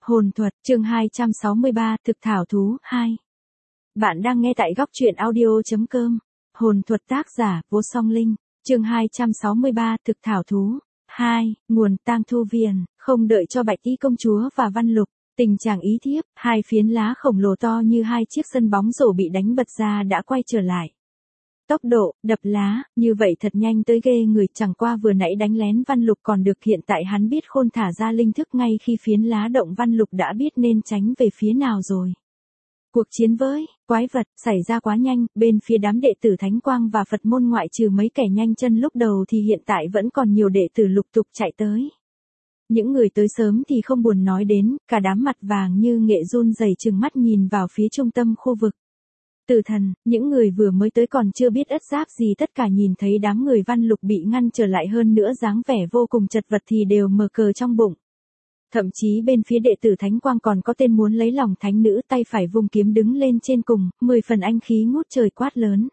Hồn thuật, chương 263, thực thảo thú, 2. Bạn đang nghe tại góc truyện audio.com. Hồn thuật tác giả, Vô Song Linh, chương 263, thực thảo thú, 2. Nguồn tang thu viền, không đợi cho Bạch Y công chúa và Văn Lục, tình trạng ý thiếp, hai phiến lá khổng lồ to như hai chiếc sân bóng rổ bị đánh bật ra đã quay trở lại. Tốc độ, đập lá, như vậy thật nhanh tới ghê người, chẳng qua vừa nãy đánh lén Văn Lục còn được, hiện tại hắn biết khôn thả ra linh thức ngay khi phiến lá động, Văn Lục đã biết nên tránh về phía nào rồi. Cuộc chiến với quái vật xảy ra quá nhanh, bên phía đám đệ tử Thánh Quang và Phật môn ngoại trừ mấy kẻ nhanh chân lúc đầu thì hiện tại vẫn còn nhiều đệ tử lục tục chạy tới. Những người tới sớm thì không buồn nói đến, cả đám mặt vàng như nghệ run rẩy trừng mắt nhìn vào phía trung tâm khu vực. Tử thần, những người vừa mới tới còn chưa biết ất giáp gì, tất cả nhìn thấy đám người Văn Lục bị ngăn trở lại, hơn nữa dáng vẻ vô cùng chật vật thì đều mờ cờ trong bụng. Thậm chí bên phía đệ tử Thánh Quang còn có tên muốn lấy lòng thánh nữ, tay phải vung kiếm đứng lên trên cùng, 10 phần anh khí ngút trời quát lớn.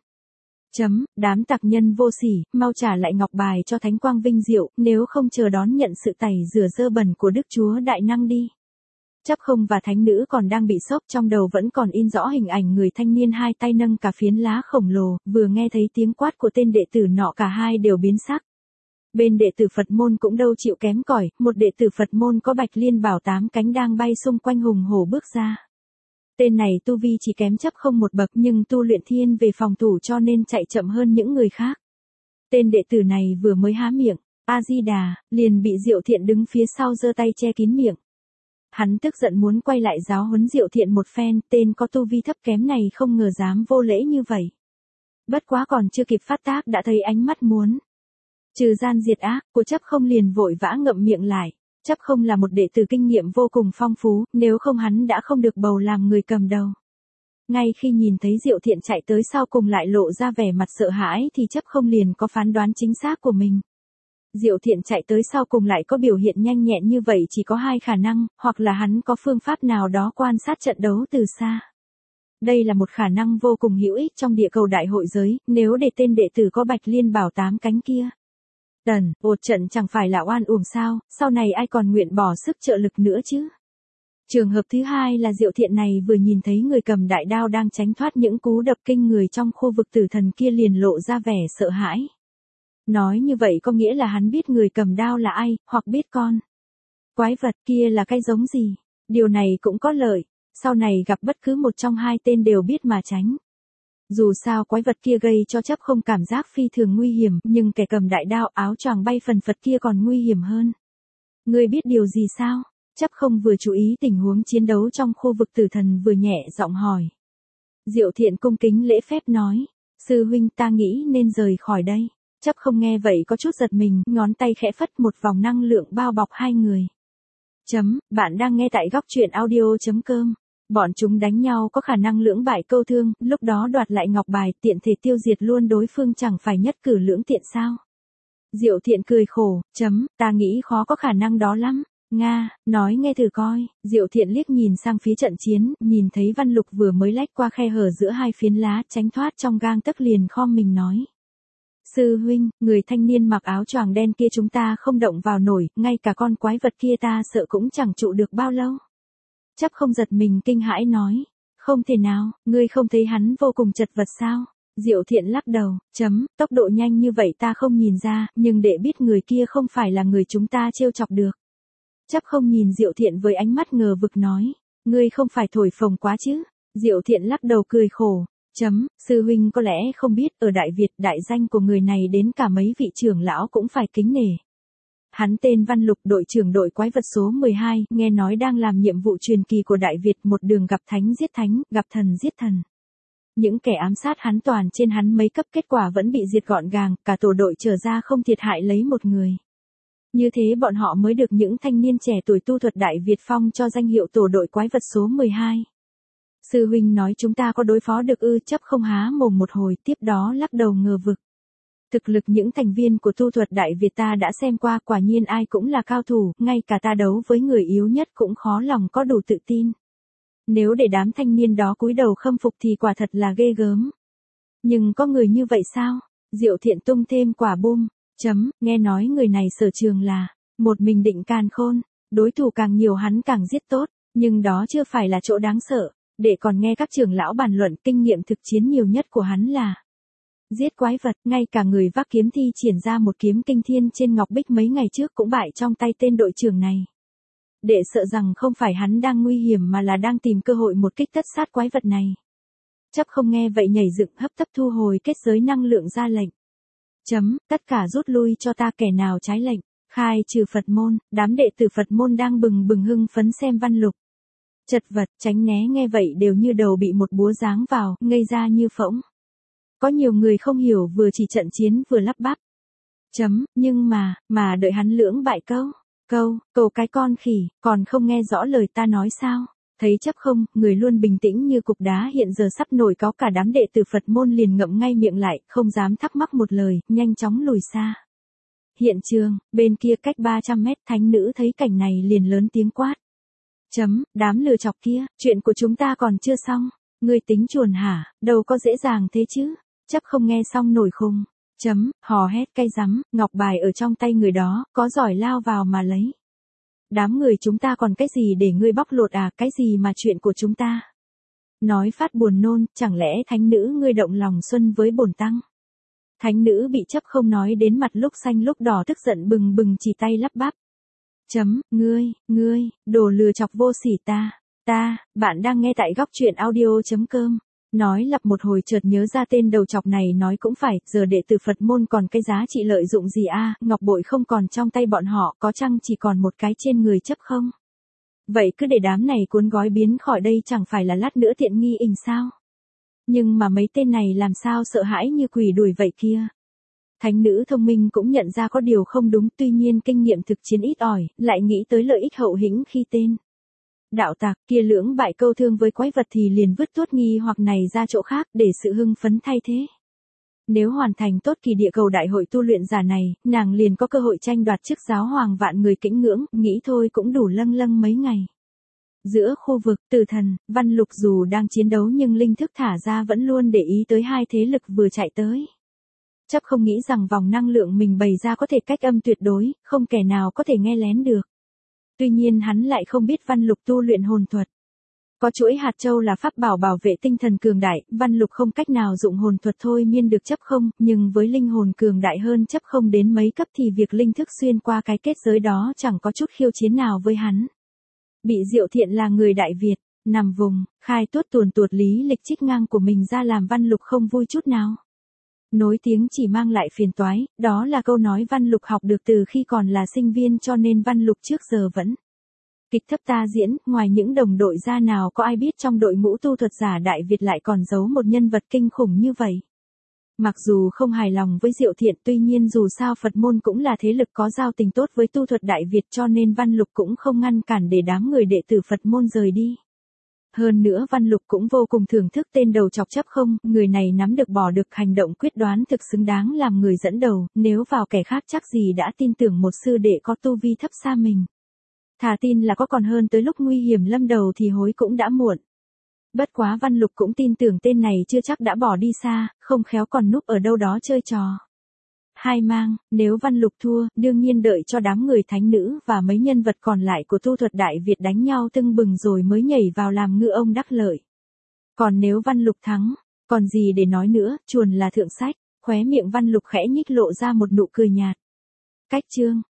Đám tặc nhân vô sỉ, mau trả lại ngọc bài cho Thánh Quang vinh diệu, nếu không chờ đón nhận sự tẩy rửa dơ bẩn của Đức Chúa Đại Năng đi. Chấp Không và thánh nữ còn đang bị sốc, trong đầu vẫn còn in rõ hình ảnh người thanh niên hai tay nâng cả phiến lá khổng lồ, vừa nghe thấy tiếng quát của tên đệ tử nọ cả hai đều biến sắc. Bên đệ tử Phật môn cũng đâu chịu kém cỏi, một đệ tử Phật môn có Bạch Liên Bảo 8 cánh đang bay xung quanh hùng hổ bước ra. Tên này tu vi chỉ kém Chấp Không một bậc, nhưng tu luyện thiên về phòng thủ cho nên chạy chậm hơn những người khác. Tên đệ tử này vừa mới há miệng, A Di Đà, liền bị Diệu Thiện đứng phía sau giơ tay che kín miệng. Hắn tức giận muốn quay lại giáo huấn Diệu Thiện một phen, tên có tu vi thấp kém này không ngờ dám vô lễ như vậy. Bất quá còn chưa kịp phát tác đã thấy ánh mắt muốn trừ gian diệt ác của Chấp Không, liền vội vã ngậm miệng lại. Chấp Không là một đệ tử kinh nghiệm vô cùng phong phú, nếu không hắn đã không được bầu làm người cầm đầu. Ngay khi nhìn thấy Diệu Thiện chạy tới sau cùng lại lộ ra vẻ mặt sợ hãi thì Chấp Không liền có phán đoán chính xác của mình. Diệu Thiện chạy tới sau cùng lại có biểu hiện nhanh nhẹn như vậy chỉ có hai khả năng, hoặc là hắn có phương pháp nào đó quan sát trận đấu từ xa. Đây là một khả năng vô cùng hữu ích trong địa cầu đại hội giới, nếu để tên đệ tử có Bạch Liên Bảo 8 cánh kia ột trận chẳng phải là oan uổng sao, sau này ai còn nguyện bỏ sức trợ lực nữa chứ. Trường hợp thứ hai là Diệu Thiện này vừa nhìn thấy người cầm đại đao đang tránh thoát những cú đập kinh người trong khu vực tử thần kia liền lộ ra vẻ sợ hãi. Nói như vậy có nghĩa là hắn biết người cầm đao là ai, hoặc biết con quái vật kia là cái giống gì. Điều này cũng có lợi, sau này gặp bất cứ một trong hai tên đều biết mà tránh. Dù sao quái vật kia gây cho Chấp Không cảm giác phi thường nguy hiểm, nhưng kẻ cầm đại đao áo choàng bay phần phật kia còn nguy hiểm hơn. Ngươi biết điều gì sao? Chấp Không vừa chú ý tình huống chiến đấu trong khu vực tử thần vừa nhẹ giọng hỏi. Diệu Thiện cung kính lễ phép nói, sư huynh ta nghĩ nên rời khỏi đây. Chấp Không nghe vậy có chút giật mình, ngón tay khẽ phất, một vòng năng lượng bao bọc hai người. Bạn đang nghe tại góc truyện audio.com. Bọn chúng đánh nhau có khả năng lưỡng bại câu thương, lúc đó đoạt lại ngọc bài, tiện thể tiêu diệt luôn đối phương, chẳng phải nhất cử lưỡng tiện sao? Diệu Thiện cười khổ, ta nghĩ khó có khả năng đó lắm. Nga, nói nghe thử coi. Diệu Thiện liếc nhìn sang phía trận chiến, nhìn thấy Văn Lục vừa mới lách qua khe hở giữa hai phiến lá, tránh thoát trong gang tấc liền khom mình nói. Sư huynh, người thanh niên mặc áo choàng đen kia chúng ta không động vào nổi, ngay cả con quái vật kia ta sợ cũng chẳng trụ được bao lâu. Chấp Không giật mình kinh hãi nói, không thể nào, ngươi không thấy hắn vô cùng chật vật sao? Diệu Thiện lắc đầu, tốc độ nhanh như vậy ta không nhìn ra, nhưng để biết người kia không phải là người chúng ta trêu chọc được. Chấp Không nhìn Diệu Thiện với ánh mắt ngờ vực nói, ngươi không phải thổi phồng quá chứ? Diệu Thiện lắc đầu cười khổ, sư huynh có lẽ không biết, ở Đại Việt đại danh của người này đến cả mấy vị trưởng lão cũng phải kính nể. Hắn tên Văn Lục, đội trưởng đội quái vật số 12, nghe nói đang làm nhiệm vụ truyền kỳ của Đại Việt, một đường gặp thánh giết thánh, gặp thần giết thần. Những kẻ ám sát hắn toàn trên hắn mấy cấp, kết quả vẫn bị diệt gọn gàng, cả tổ đội trở ra không thiệt hại lấy một người. Như thế bọn họ mới được những thanh niên trẻ tuổi tu thuật Đại Việt phong cho danh hiệu tổ đội quái vật số 12. Sư huynh nói chúng ta có đối phó được ư? Chấp Không há mồm một hồi, tiếp đó lắc đầu ngờ vực. Thực lực những thành viên của tu thuật Đại Việt ta đã xem qua, quả nhiên ai cũng là cao thủ, ngay cả ta đấu với người yếu nhất cũng khó lòng có đủ tự tin. Nếu để đám thanh niên đó cúi đầu khâm phục thì quả thật là ghê gớm. Nhưng có người như vậy sao? Diệu Thiện tung thêm quả bom. Nghe nói người này sở trường là một mình định càn khôn, đối thủ càng nhiều hắn càng giết tốt. Nhưng đó chưa phải là chỗ đáng sợ, để còn nghe các trưởng lão bàn luận. Kinh nghiệm thực chiến nhiều nhất của hắn là giết quái vật. Ngay cả người vác kiếm thi triển ra một kiếm kinh thiên trên ngọc bích mấy ngày trước cũng bại trong tay tên đội trưởng này. Đệ sợ rằng không phải hắn đang nguy hiểm mà là đang tìm cơ hội một kích tất sát quái vật này. Chấp không nghe vậy nhảy dựng hấp tấp thu hồi kết giới năng lượng ra lệnh. Tất cả rút lui cho ta, kẻ nào trái lệnh, khai trừ Phật môn. Đám đệ tử Phật môn đang bừng bừng hưng phấn xem Văn Lục. Chật vật, tránh né nghe vậy đều như đầu bị một búa giáng vào, ngây ra như phỗng. Có nhiều người không hiểu, vừa chỉ trận chiến vừa lắp bắp. Nhưng mà đợi hắn lưỡng bại câu cái con khỉ, còn không nghe rõ lời ta nói sao? Thấy chấp không, người luôn bình tĩnh như cục đá hiện giờ sắp nổi cáu, cả đám đệ tử Phật môn liền ngậm ngay miệng lại, không dám thắc mắc một lời, nhanh chóng lùi xa. Hiện trường, bên kia cách 300 mét, thánh nữ thấy cảnh này liền lớn tiếng quát. Đám lừa chọc kia, chuyện của chúng ta còn chưa xong. Ngươi tính chuồn hả, đâu có dễ dàng thế chứ. Chấp không nghe xong nổi khùng. Hò hét cay rắm, ngọc bài ở trong tay người đó, có giỏi lao vào mà lấy. Đám người chúng ta còn cái gì để ngươi bóc lột à, cái gì mà chuyện của chúng ta. Nói phát buồn nôn, chẳng lẽ thánh nữ ngươi động lòng xuân với bổn tăng. Thánh nữ bị chấp không nói đến mặt lúc xanh lúc đỏ, tức giận bừng bừng chỉ tay lắp bắp. Ngươi, đồ lừa chọc vô sỉ bạn đang nghe tại góc truyện audio.com. Nói lặp một hồi chợt nhớ ra tên đầu chọc này nói cũng phải, giờ đệ tử Phật môn còn cái giá trị lợi dụng gì a, ngọc bội không còn trong tay bọn họ, có chăng chỉ còn một cái trên người chấp không? Vậy cứ để đám này cuốn gói biến khỏi đây, chẳng phải là lát nữa tiện nghi ình sao? Nhưng mà mấy tên này làm sao sợ hãi như quỷ đuổi vậy kia? Thánh nữ thông minh cũng nhận ra có điều không đúng, tuy nhiên kinh nghiệm thực chiến ít ỏi, lại nghĩ tới lợi ích hậu hĩnh khi tên đạo tặc kia lưỡng bại câu thương với quái vật thì liền vứt tuốt nghi hoặc này ra chỗ khác để sự hưng phấn thay thế. Nếu hoàn thành tốt kỳ địa cầu đại hội tu luyện giả này, nàng liền có cơ hội tranh đoạt chức giáo hoàng vạn người kính ngưỡng, nghĩ thôi cũng đủ lâng lâng mấy ngày. Giữa khu vực Tử Thần, Văn Lục dù đang chiến đấu nhưng linh thức thả ra vẫn luôn để ý tới hai thế lực vừa chạy tới. Chấp không nghĩ rằng vòng năng lượng mình bày ra có thể cách âm tuyệt đối, không kẻ nào có thể nghe lén được. Tuy nhiên hắn lại không biết Văn Lục tu luyện hồn thuật. Có chuỗi hạt châu là pháp bảo bảo vệ tinh thần cường đại, Văn Lục không cách nào dụng hồn thuật thôi miên được chấp không, nhưng với linh hồn cường đại hơn chấp không đến mấy cấp thì việc linh thức xuyên qua cái kết giới đó chẳng có chút khiêu chiến nào với hắn. Bị Diệu Thiện là người Đại Việt, nằm vùng, khai tuốt tuồn tuột lý lịch trích ngang của mình ra làm Văn Lục không vui chút nào. Nối tiếng chỉ mang lại phiền toái, đó là câu nói Văn Lục học được từ khi còn là sinh viên, cho nên Văn Lục trước giờ vẫn kịch thấp ta diễn, ngoài những đồng đội ra nào có ai biết trong đội ngũ tu thuật giả Đại Việt lại còn giấu một nhân vật kinh khủng như vậy. Mặc dù không hài lòng với Diệu Thiện, tuy nhiên dù sao Phật môn cũng là thế lực có giao tình tốt với tu thuật Đại Việt, cho nên Văn Lục cũng không ngăn cản để đám người đệ tử Phật môn rời đi. Hơn nữa Văn Lục cũng vô cùng thưởng thức tên đầu chọc chấp không, người này nắm được bỏ được, hành động quyết đoán thực xứng đáng làm người dẫn đầu, nếu vào kẻ khác chắc gì đã tin tưởng một sư đệ có tu vi thấp xa mình. Thà tin là có còn hơn tới lúc nguy hiểm lâm đầu thì hối cũng đã muộn. Bất quá Văn Lục cũng tin tưởng tên này chưa chắc đã bỏ đi xa, không khéo còn núp ở đâu đó chơi trò. Hai mang, nếu Văn Lục thua, đương nhiên đợi cho đám người thánh nữ và mấy nhân vật còn lại của tu thuật Đại Việt đánh nhau tưng bừng rồi mới nhảy vào làm ngư ông đắc lợi. Còn nếu Văn Lục thắng, còn gì để nói nữa, chuồn là thượng sách, khóe miệng Văn Lục khẽ nhích lộ ra một nụ cười nhạt. Cách chương,